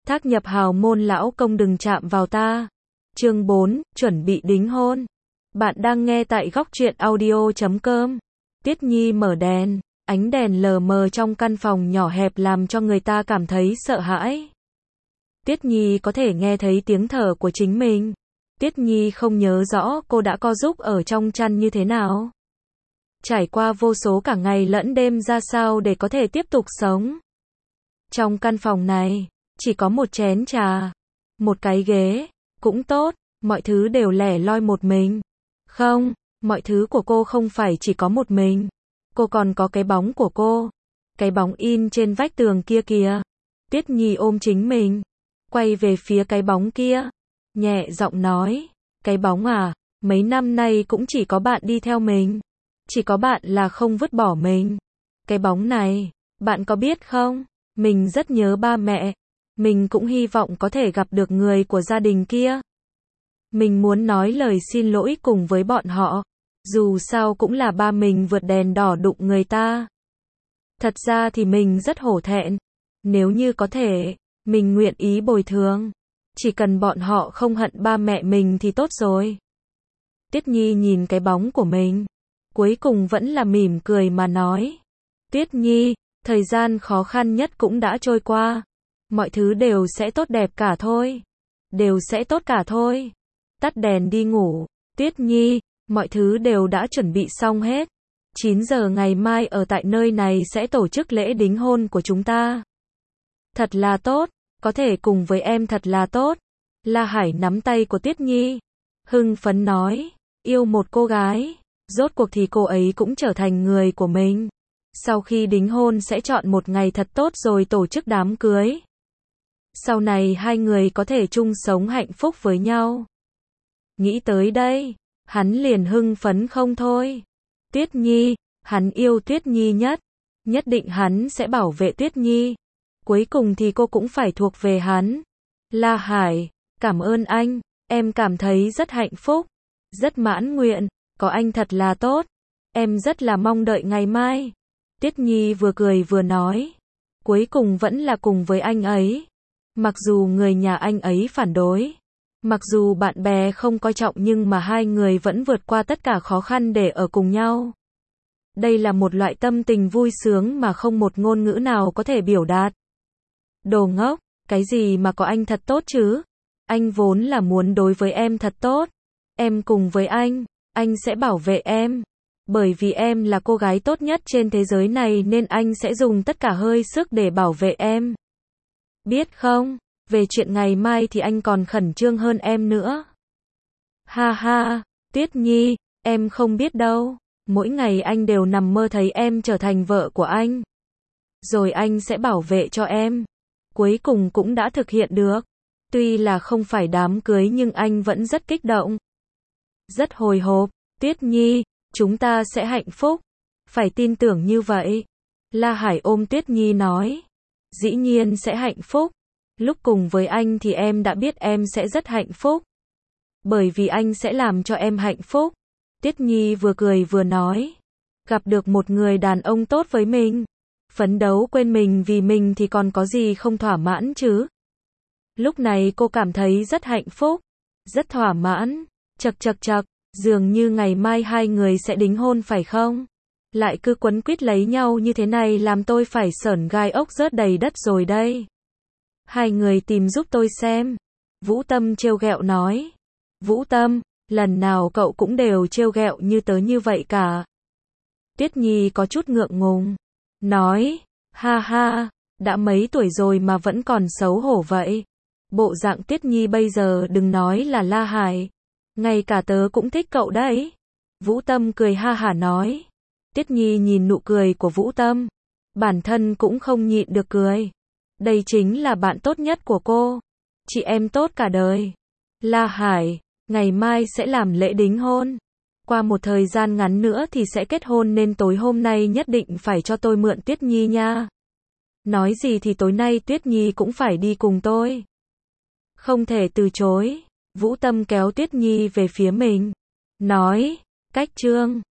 Thác nhập hào môn lão công đừng chạm vào ta. Chương 4, chuẩn bị đính hôn. Bạn đang nghe tại góc truyện audio.com. Tiết Nhi mở đèn, ánh đèn lờ mờ trong căn phòng nhỏ hẹp làm cho người ta cảm thấy sợ hãi. Tiết Nhi có thể nghe thấy tiếng thở của chính mình. Tiết Nhi không nhớ rõ cô đã co giúp ở trong chăn như thế nào. Trải qua vô số cả ngày lẫn đêm ra sao để có thể tiếp tục sống. Trong căn phòng này, chỉ có một chén trà, một cái ghế, cũng tốt, mọi thứ đều lẻ loi một mình. Không, mọi thứ của cô không phải chỉ có một mình. Cô còn có cái bóng của cô. Cái bóng in trên vách tường kia kìa. Tiết Nhi ôm chính mình, quay về phía cái bóng kia, nhẹ giọng nói, cái bóng à, mấy năm nay cũng chỉ có bạn đi theo mình. Chỉ có bạn là không vứt bỏ mình. Cái bóng này, bạn có biết không, mình rất nhớ ba mẹ. Mình cũng hy vọng có thể gặp được người của gia đình kia. Mình muốn nói lời xin lỗi cùng với bọn họ. Dù sao cũng là ba mình vượt đèn đỏ đụng người ta. Thật ra thì mình rất hổ thẹn. Nếu như có thể, mình nguyện ý bồi thường. Chỉ cần bọn họ không hận ba mẹ mình thì tốt rồi. Tiết Nhi nhìn cái bóng của mình, cuối cùng vẫn là mỉm cười mà nói. Tiết Nhi, thời gian khó khăn nhất cũng đã trôi qua. Mọi thứ đều sẽ tốt đẹp cả thôi. Đều sẽ tốt cả thôi. Tắt đèn đi ngủ. Tiết Nhi, mọi thứ đều đã chuẩn bị xong hết. 9 giờ ngày mai ở tại nơi này sẽ tổ chức lễ đính hôn của chúng ta. Thật là tốt, có thể cùng với em thật là tốt. La Hải nắm tay của Tiết Nhi, hưng phấn nói, yêu một cô gái, rốt cuộc thì cô ấy cũng trở thành người của mình. Sau khi đính hôn sẽ chọn một ngày thật tốt rồi tổ chức đám cưới. Sau này hai người có thể chung sống hạnh phúc với nhau. Nghĩ tới đây, hắn liền hưng phấn không thôi. Tiết Nhi, hắn yêu Tiết Nhi nhất. Nhất định hắn sẽ bảo vệ Tiết Nhi. Cuối cùng thì cô cũng phải thuộc về hắn. La Hải, cảm ơn anh, em cảm thấy rất hạnh phúc, rất mãn nguyện, có anh thật là tốt. Em rất là mong đợi ngày mai. Tiết Nhi vừa cười vừa nói, cuối cùng vẫn là cùng với anh ấy. Mặc dù người nhà anh ấy phản đối, mặc dù bạn bè không coi trọng nhưng mà hai người vẫn vượt qua tất cả khó khăn để ở cùng nhau. Đây là một loại tâm tình vui sướng mà không một ngôn ngữ nào có thể biểu đạt. Đồ ngốc, cái gì mà có anh thật tốt chứ? Anh vốn là muốn đối với em thật tốt. Em cùng với anh sẽ bảo vệ em. Bởi vì em là cô gái tốt nhất trên thế giới này nên anh sẽ dùng tất cả hơi sức để bảo vệ em. Biết không, về chuyện ngày mai thì anh còn khẩn trương hơn em nữa. Ha ha, Tiết Nhi, em không biết đâu. Mỗi ngày anh đều nằm mơ thấy em trở thành vợ của anh. Rồi anh sẽ bảo vệ cho em. Cuối cùng cũng đã thực hiện được. Tuy là không phải đám cưới nhưng anh vẫn rất kích động. Rất hồi hộp. Tiết Nhi, chúng ta sẽ hạnh phúc. Phải tin tưởng như vậy. La Hải ôm Tiết Nhi nói. Dĩ nhiên sẽ hạnh phúc. Lúc cùng với anh thì em đã biết em sẽ rất hạnh phúc. Bởi vì anh sẽ làm cho em hạnh phúc. Tiết Nhi vừa cười vừa nói. Gặp được một người đàn ông tốt với mình. Phấn đấu quên mình vì mình thì còn có gì không thỏa mãn chứ. Lúc này cô cảm thấy rất hạnh phúc. Rất thỏa mãn. Chật, dường như ngày mai hai người sẽ đính hôn phải không? Lại cứ quấn quýt lấy nhau như thế này làm tôi phải sởn gai ốc rớt đầy đất rồi đây. Hai người tìm giúp tôi xem. Vũ Tâm trêu ghẹo nói. Vũ Tâm, lần nào cậu cũng đều trêu ghẹo như tớ như vậy cả. Tiết Nhi có chút ngượng ngùng. Nói, ha ha, đã mấy tuổi rồi mà vẫn còn xấu hổ vậy. Bộ dạng Tiết Nhi bây giờ đừng nói là La Hải. Ngay cả tớ cũng thích cậu đấy. Vũ Tâm cười ha hả nói. Tiết Nhi nhìn nụ cười của Vũ Tâm. Bản thân cũng không nhịn được cười. Đây chính là bạn tốt nhất của cô. Chị em tốt cả đời. La Hải, ngày mai sẽ làm lễ đính hôn. Qua một thời gian ngắn nữa thì sẽ kết hôn nên tối hôm nay nhất định phải cho tôi mượn Tiết Nhi nha. Nói gì thì tối nay Tiết Nhi cũng phải đi cùng tôi. Không thể từ chối. Vũ Tâm kéo Tiết Nhi về phía mình. Nói, cách trương.